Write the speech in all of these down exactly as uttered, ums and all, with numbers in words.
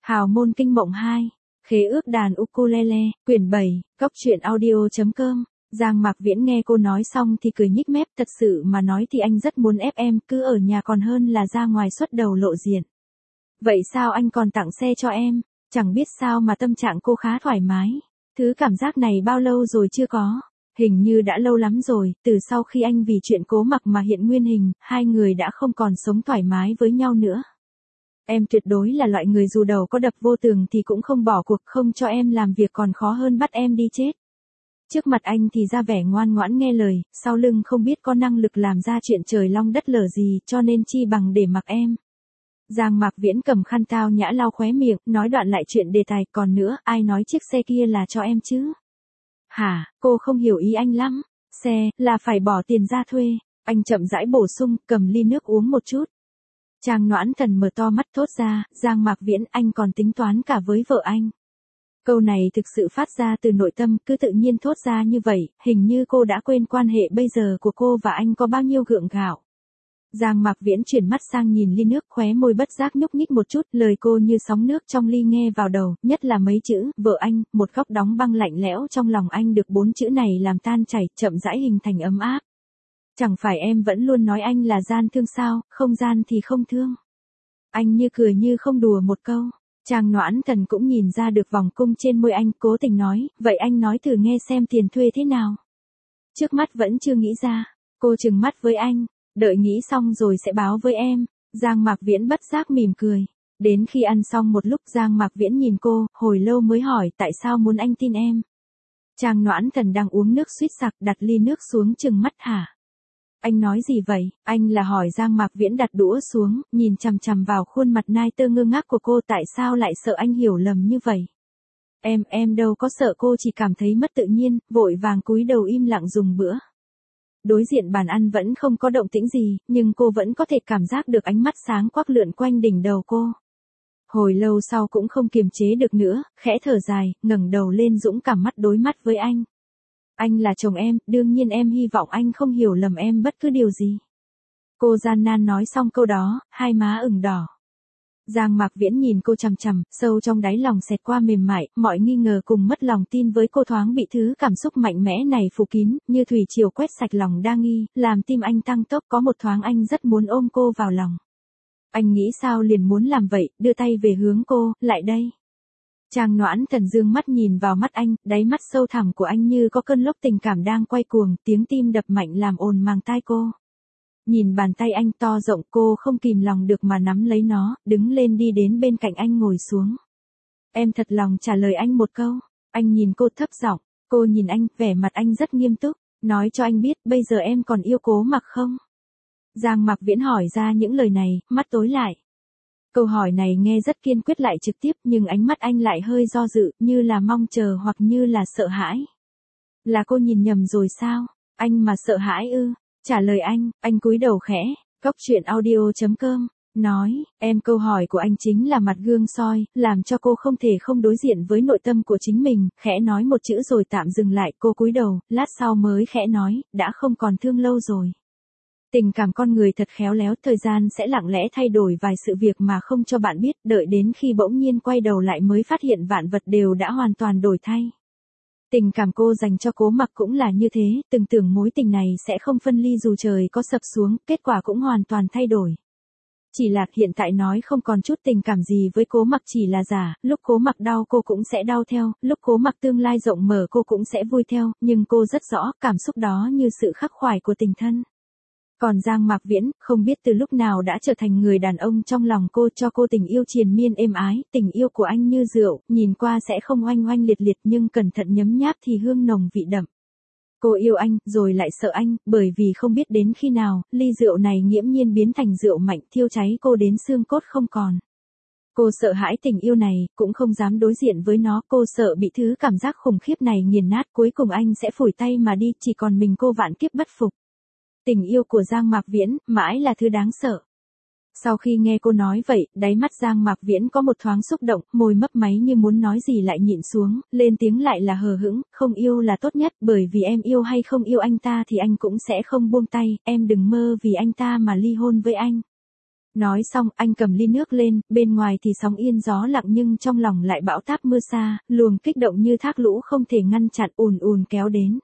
Hào môn kinh mộng hai, khế ước đàn ukulele, quyển bảy, cóc truyện audio chấm com. Giang Mạc Viễn nghe cô nói xong thì cười nhích mép, thật sự mà nói thì anh rất muốn ép em, cứ ở nhà còn hơn là ra ngoài xuất đầu lộ diện. Vậy sao anh còn tặng xe cho em? Chẳng biết sao mà tâm trạng cô khá thoải mái. Thứ cảm giác này bao lâu rồi chưa có? Hình như đã lâu lắm rồi, từ sau khi anh vì chuyện Cố Mặc mà hiện nguyên hình, hai người đã không còn sống thoải mái với nhau nữa. Em tuyệt đối là loại người dù đầu có đập vô tường thì cũng không bỏ cuộc, không cho em làm việc còn khó hơn bắt em đi chết. Trước mặt anh thì ra vẻ ngoan ngoãn nghe lời, sau lưng không biết có năng lực làm ra chuyện trời long đất lở gì, cho nên chi bằng để mặc em. Giang Mạc Viễn cầm khăn tao nhã lau khóe miệng, nói đoạn lại chuyện đề tài, còn nữa, ai nói chiếc xe kia là cho em chứ? Hả, cô không hiểu ý anh lắm, xe, là phải bỏ tiền ra thuê. Anh chậm rãi bổ sung, cầm ly nước uống một chút. Trang Noãn Thần mở to mắt thốt ra, Giang Mạc Viễn, anh còn tính toán cả với vợ anh. Câu này thực sự phát ra từ nội tâm, cứ tự nhiên thốt ra như vậy, hình như cô đã quên quan hệ bây giờ của cô và anh có bao nhiêu gượng gạo. Giang Mạc Viễn chuyển mắt sang nhìn ly nước, khóe môi bất giác nhúc nhích một chút, lời cô như sóng nước trong ly nghe vào đầu, nhất là mấy chữ, vợ anh, một góc đóng băng lạnh lẽo trong lòng anh được bốn chữ này làm tan chảy, chậm rãi hình thành ấm áp. Chẳng phải em vẫn luôn nói anh là gian thương sao, không gian thì không thương. Anh như cười như không đùa một câu. Trang Noãn Thần cũng nhìn ra được vòng cung trên môi anh, cố tình nói, vậy anh nói thử nghe xem tiền thuê thế nào. Trước mắt vẫn chưa nghĩ ra, cô trừng mắt với anh, đợi nghĩ xong rồi sẽ báo với em. Giang Mạc Viễn bất giác mỉm cười. Đến khi ăn xong một lúc Giang Mạc Viễn nhìn cô, hồi lâu mới hỏi tại sao muốn anh tin em. Trang Noãn Thần đang uống nước suýt sặc, đặt ly nước xuống trừng mắt hả. Anh nói gì vậy? Anh là hỏi. Giang Mạc Viễn đặt đũa xuống, nhìn chằm chằm vào khuôn mặt nai tơ ngơ ngác của cô, tại sao lại sợ anh hiểu lầm như vậy? Em, em đâu có sợ, cô chỉ cảm thấy mất tự nhiên, vội vàng cúi đầu im lặng dùng bữa. Đối diện bàn ăn vẫn không có động tĩnh gì, nhưng cô vẫn có thể cảm giác được ánh mắt sáng quắc lượn quanh đỉnh đầu cô. Hồi lâu sau cũng không kiềm chế được nữa, khẽ thở dài, ngẩng đầu lên dũng cảm mắt đối mắt với anh. Anh là chồng em, đương nhiên em hy vọng anh không hiểu lầm em bất cứ điều gì. Cô gian nan nói xong câu đó, hai má ửng đỏ. Giang Mạc Viễn nhìn cô chằm chằm, sâu trong đáy lòng xẹt qua mềm mại, mọi nghi ngờ cùng mất lòng tin với cô thoáng bị thứ cảm xúc mạnh mẽ này phủ kín, như thủy triều quét sạch lòng đa nghi, làm tim anh tăng tốc, có một thoáng anh rất muốn ôm cô vào lòng. Anh nghĩ sao liền muốn làm vậy, đưa tay về hướng cô, lại đây. Trang Noãn Thần dương mắt nhìn vào mắt anh, đáy mắt sâu thẳm của anh như có cơn lốc tình cảm đang quay cuồng, tiếng tim đập mạnh làm ồn màng tai cô. Nhìn bàn tay anh to rộng, cô không kìm lòng được mà nắm lấy nó, đứng lên đi đến bên cạnh anh ngồi xuống. Em thật lòng trả lời anh một câu. Anh nhìn cô thấp giọng, cô nhìn anh, vẻ mặt anh rất nghiêm túc, nói cho anh biết bây giờ em còn yêu Cố Mặc không? Giang Mạc Viễn hỏi ra những lời này, mắt tối lại. Câu hỏi này nghe rất kiên quyết lại trực tiếp, nhưng ánh mắt anh lại hơi do dự, như là mong chờ hoặc như là sợ hãi. Là cô nhìn nhầm rồi sao? Anh mà sợ hãi ư? Trả lời anh, anh cúi đầu khẽ, cóc truyện audio chấm com, nói, em câu hỏi của anh chính là mặt gương soi, làm cho cô không thể không đối diện với nội tâm của chính mình, khẽ nói một chữ rồi tạm dừng lại, cô cúi đầu, lát sau mới khẽ nói, đã không còn thương lâu rồi. Tình cảm con người thật khéo léo, thời gian sẽ lặng lẽ thay đổi vài sự việc mà không cho bạn biết, đợi đến khi bỗng nhiên quay đầu lại mới phát hiện vạn vật đều đã hoàn toàn đổi thay. Tình cảm cô dành cho Cố Mặc cũng là như thế, từng tưởng mối tình này sẽ không phân ly dù trời có sập xuống, kết quả cũng hoàn toàn thay đổi. Chỉ là hiện tại nói không còn chút tình cảm gì với Cố Mặc chỉ là giả, lúc Cố Mặc đau cô cũng sẽ đau theo, lúc Cố Mặc tương lai rộng mở cô cũng sẽ vui theo, nhưng cô rất rõ cảm xúc đó như sự khắc khoải của tình thân. Còn Giang Mạc Viễn, không biết từ lúc nào đã trở thành người đàn ông trong lòng cô, cho cô tình yêu triền miên êm ái, tình yêu của anh như rượu, nhìn qua sẽ không oanh oanh liệt liệt nhưng cẩn thận nhấm nháp thì hương nồng vị đậm. Cô yêu anh, rồi lại sợ anh, bởi vì không biết đến khi nào, ly rượu này nghiễm nhiên biến thành rượu mạnh thiêu cháy cô đến xương cốt không còn. Cô sợ hãi tình yêu này, cũng không dám đối diện với nó, cô sợ bị thứ cảm giác khủng khiếp này nghiền nát, cuối cùng anh sẽ phủi tay mà đi, chỉ còn mình cô vạn kiếp bất phục. Tình yêu của Giang Mạc Viễn, mãi là thứ đáng sợ. Sau khi nghe cô nói vậy, đáy mắt Giang Mạc Viễn có một thoáng xúc động, môi mấp máy như muốn nói gì lại nhịn xuống, lên tiếng lại là hờ hững, không yêu là tốt nhất, bởi vì em yêu hay không yêu anh ta thì anh cũng sẽ không buông tay, em đừng mơ vì anh ta mà ly hôn với anh. Nói xong, anh cầm ly nước lên, bên ngoài thì sóng yên gió lặng nhưng trong lòng lại bão táp mưa xa, luồng kích động như thác lũ không thể ngăn chặn ùn ùn kéo đến.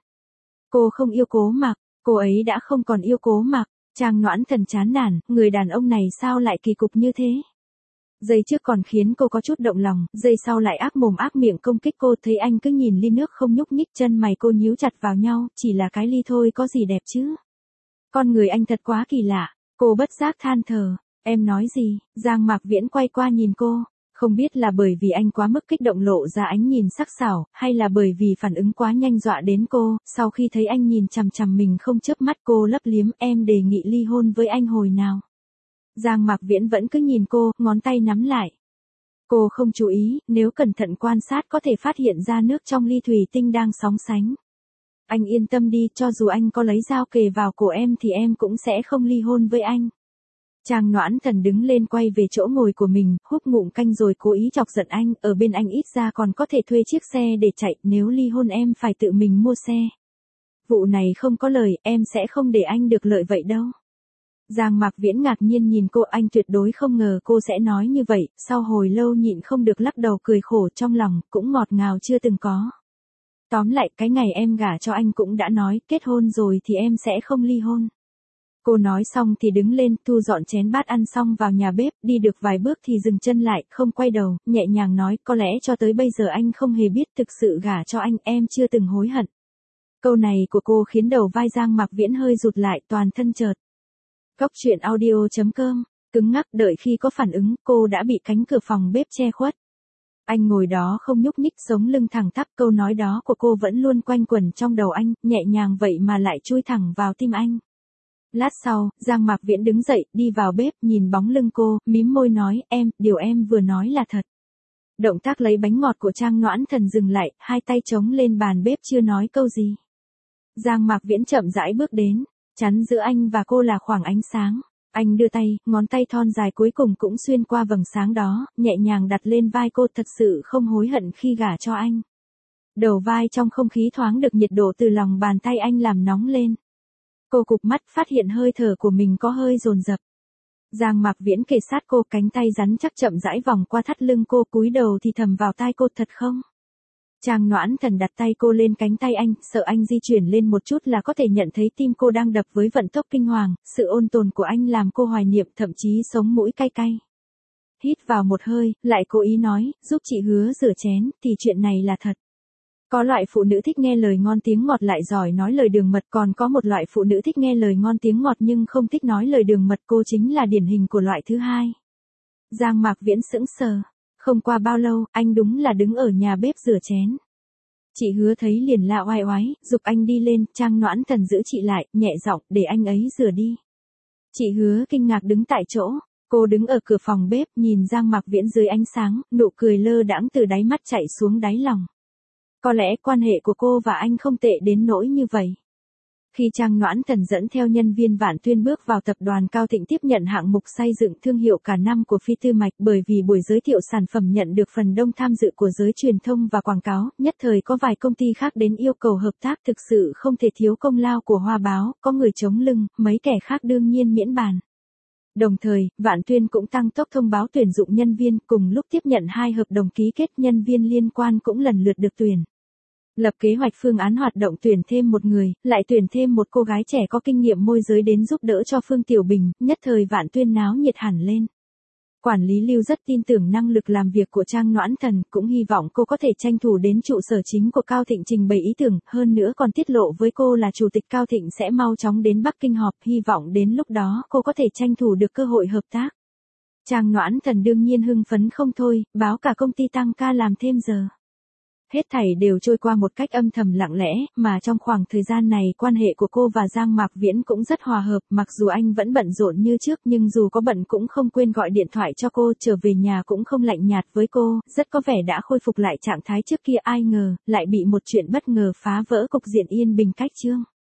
Cô không yêu Cố Mặc, cô ấy đã không còn yêu Cố Mặc. Trang Noãn Thần chán nản, người đàn ông này sao lại kỳ cục như thế? Giây trước còn khiến cô có chút động lòng, giây sau lại ác mồm ác miệng công kích cô, thấy anh cứ nhìn ly nước không nhúc nhích, chân mày cô nhíu chặt vào nhau, chỉ là cái ly thôi có gì đẹp chứ? Con người anh thật quá kỳ lạ, cô bất giác than thở. Em nói gì? Giang Mạc Viễn quay qua nhìn cô, không biết là bởi vì anh quá mức kích động lộ ra ánh nhìn sắc sảo, hay là bởi vì phản ứng quá nhanh dọa đến cô, sau khi thấy anh nhìn chằm chằm mình không chớp mắt cô lấp liếm, em đề nghị ly hôn với anh hồi nào. Giang Mạc Viễn vẫn cứ nhìn cô, ngón tay nắm lại. Cô không chú ý, nếu cẩn thận quan sát có thể phát hiện ra nước trong ly thủy tinh đang sóng sánh. Anh yên tâm đi, cho dù anh có lấy dao kề vào cổ em thì em cũng sẽ không ly hôn với anh. Trang Noãn Thần đứng lên quay về chỗ ngồi của mình, húp ngụm canh rồi cố ý chọc giận anh, ở bên anh ít ra còn có thể thuê chiếc xe để chạy, nếu ly hôn em phải tự mình mua xe. Vụ này không có lời, em sẽ không để anh được lợi vậy đâu. Giang Mạc Viễn ngạc nhiên nhìn cô, anh tuyệt đối không ngờ cô sẽ nói như vậy, sau hồi lâu nhịn không được lắc đầu cười khổ trong lòng, cũng ngọt ngào chưa từng có. Tóm lại, cái ngày em gả cho anh cũng đã nói, kết hôn rồi thì em sẽ không ly hôn. Cô nói xong thì đứng lên, thu dọn chén bát ăn xong vào nhà bếp, đi được vài bước thì dừng chân lại, không quay đầu, nhẹ nhàng nói, có lẽ cho tới bây giờ anh không hề biết thực sự gả cho anh, em chưa từng hối hận. Câu này của cô khiến đầu vai Giang Mạc Viễn hơi rụt lại, toàn thân chợt. Góc truyện audio chấm com, cứng ngắc đợi khi có phản ứng, cô đã bị cánh cửa phòng bếp che khuất. Anh ngồi đó không nhúc nhích, sống lưng thẳng tắp, câu nói đó của cô vẫn luôn quanh quẩn trong đầu anh, nhẹ nhàng vậy mà lại chui thẳng vào tim anh. Lát sau, Giang Mạc Viễn đứng dậy, đi vào bếp, nhìn bóng lưng cô, mím môi nói, em, điều em vừa nói là thật. Động tác lấy bánh ngọt của Trang Noãn Thần dừng lại, hai tay chống lên bàn bếp chưa nói câu gì. Giang Mạc Viễn chậm rãi bước đến, chắn giữa anh và cô là khoảng ánh sáng. Anh đưa tay, ngón tay thon dài cuối cùng cũng xuyên qua vầng sáng đó, nhẹ nhàng đặt lên vai cô, thật sự không hối hận khi gả cho anh. Đầu vai trong không khí thoáng được nhiệt độ từ lòng bàn tay anh làm nóng lên. Cô cụp mắt phát hiện hơi thở của mình có hơi dồn dập. Giang Mạc Viễn kề sát cô, cánh tay rắn chắc chậm rãi vòng qua thắt lưng cô, cúi đầu thì thầm vào tai cô, thật không? Trang Noãn Thần đặt tay cô lên cánh tay anh, sợ anh di chuyển lên một chút là có thể nhận thấy tim cô đang đập với vận tốc kinh hoàng, sự ôn tồn của anh làm cô hoài niệm, thậm chí sống mũi cay cay. Hít vào một hơi, lại cố ý nói, giúp chị Hứa rửa chén, thì chuyện này là thật. Có loại phụ nữ thích nghe lời ngon tiếng ngọt lại giỏi nói lời đường mật, còn có một loại phụ nữ thích nghe lời ngon tiếng ngọt nhưng không thích nói lời đường mật, cô chính là điển hình của loại thứ hai. Giang Mạc Viễn sững sờ. Không qua bao lâu, anh đúng là đứng ở nhà bếp rửa chén. Chị Hứa thấy liền la oai oái, giục anh đi lên, Trang Noãn Thần giữ chị lại, nhẹ giọng, để anh ấy rửa đi. Chị Hứa kinh ngạc đứng tại chỗ, cô đứng ở cửa phòng bếp, nhìn Giang Mạc Viễn dưới ánh sáng, nụ cười lơ đãng từ đáy mắt chạy xuống đáy lòng. Có lẽ quan hệ của cô và anh không tệ đến nỗi như vậy. Khi Trang Noãn Thần dẫn theo nhân viên Vạn Tuyên bước vào tập đoàn Cao Thịnh tiếp nhận hạng mục xây dựng thương hiệu cả năm của Phi Tư Mạch, bởi vì buổi giới thiệu sản phẩm nhận được phần đông tham dự của giới truyền thông và quảng cáo, nhất thời có vài công ty khác đến yêu cầu hợp tác, thực sự không thể thiếu công lao của Hoa Báo, có người chống lưng, mấy kẻ khác đương nhiên miễn bàn. Đồng thời, Vạn Tuyên cũng tăng tốc thông báo tuyển dụng nhân viên, cùng lúc tiếp nhận hai hợp đồng ký kết, nhân viên liên quan cũng lần lượt được tuyển. Lập kế hoạch phương án hoạt động, tuyển thêm một người, lại tuyển thêm một cô gái trẻ có kinh nghiệm môi giới đến giúp đỡ cho Phương Tiểu Bình, nhất thời Vạn Tuyên náo nhiệt hẳn lên. Quản lý Lưu rất tin tưởng năng lực làm việc của Trang Noãn Thần, cũng hy vọng cô có thể tranh thủ đến trụ sở chính của Cao Thịnh trình bày ý tưởng, hơn nữa còn tiết lộ với cô là Chủ tịch Cao Thịnh sẽ mau chóng đến Bắc Kinh họp, hy vọng đến lúc đó cô có thể tranh thủ được cơ hội hợp tác. Trang Noãn Thần đương nhiên hưng phấn không thôi, báo cả công ty tăng ca làm thêm giờ. Hết thảy đều trôi qua một cách âm thầm lặng lẽ, mà trong khoảng thời gian này quan hệ của cô và Giang Mạc Viễn cũng rất hòa hợp, mặc dù anh vẫn bận rộn như trước nhưng dù có bận cũng không quên gọi điện thoại cho cô, trở về nhà cũng không lạnh nhạt với cô, rất có vẻ đã khôi phục lại trạng thái trước kia, ai ngờ, lại bị một chuyện bất ngờ phá vỡ cục diện yên bình cách chương.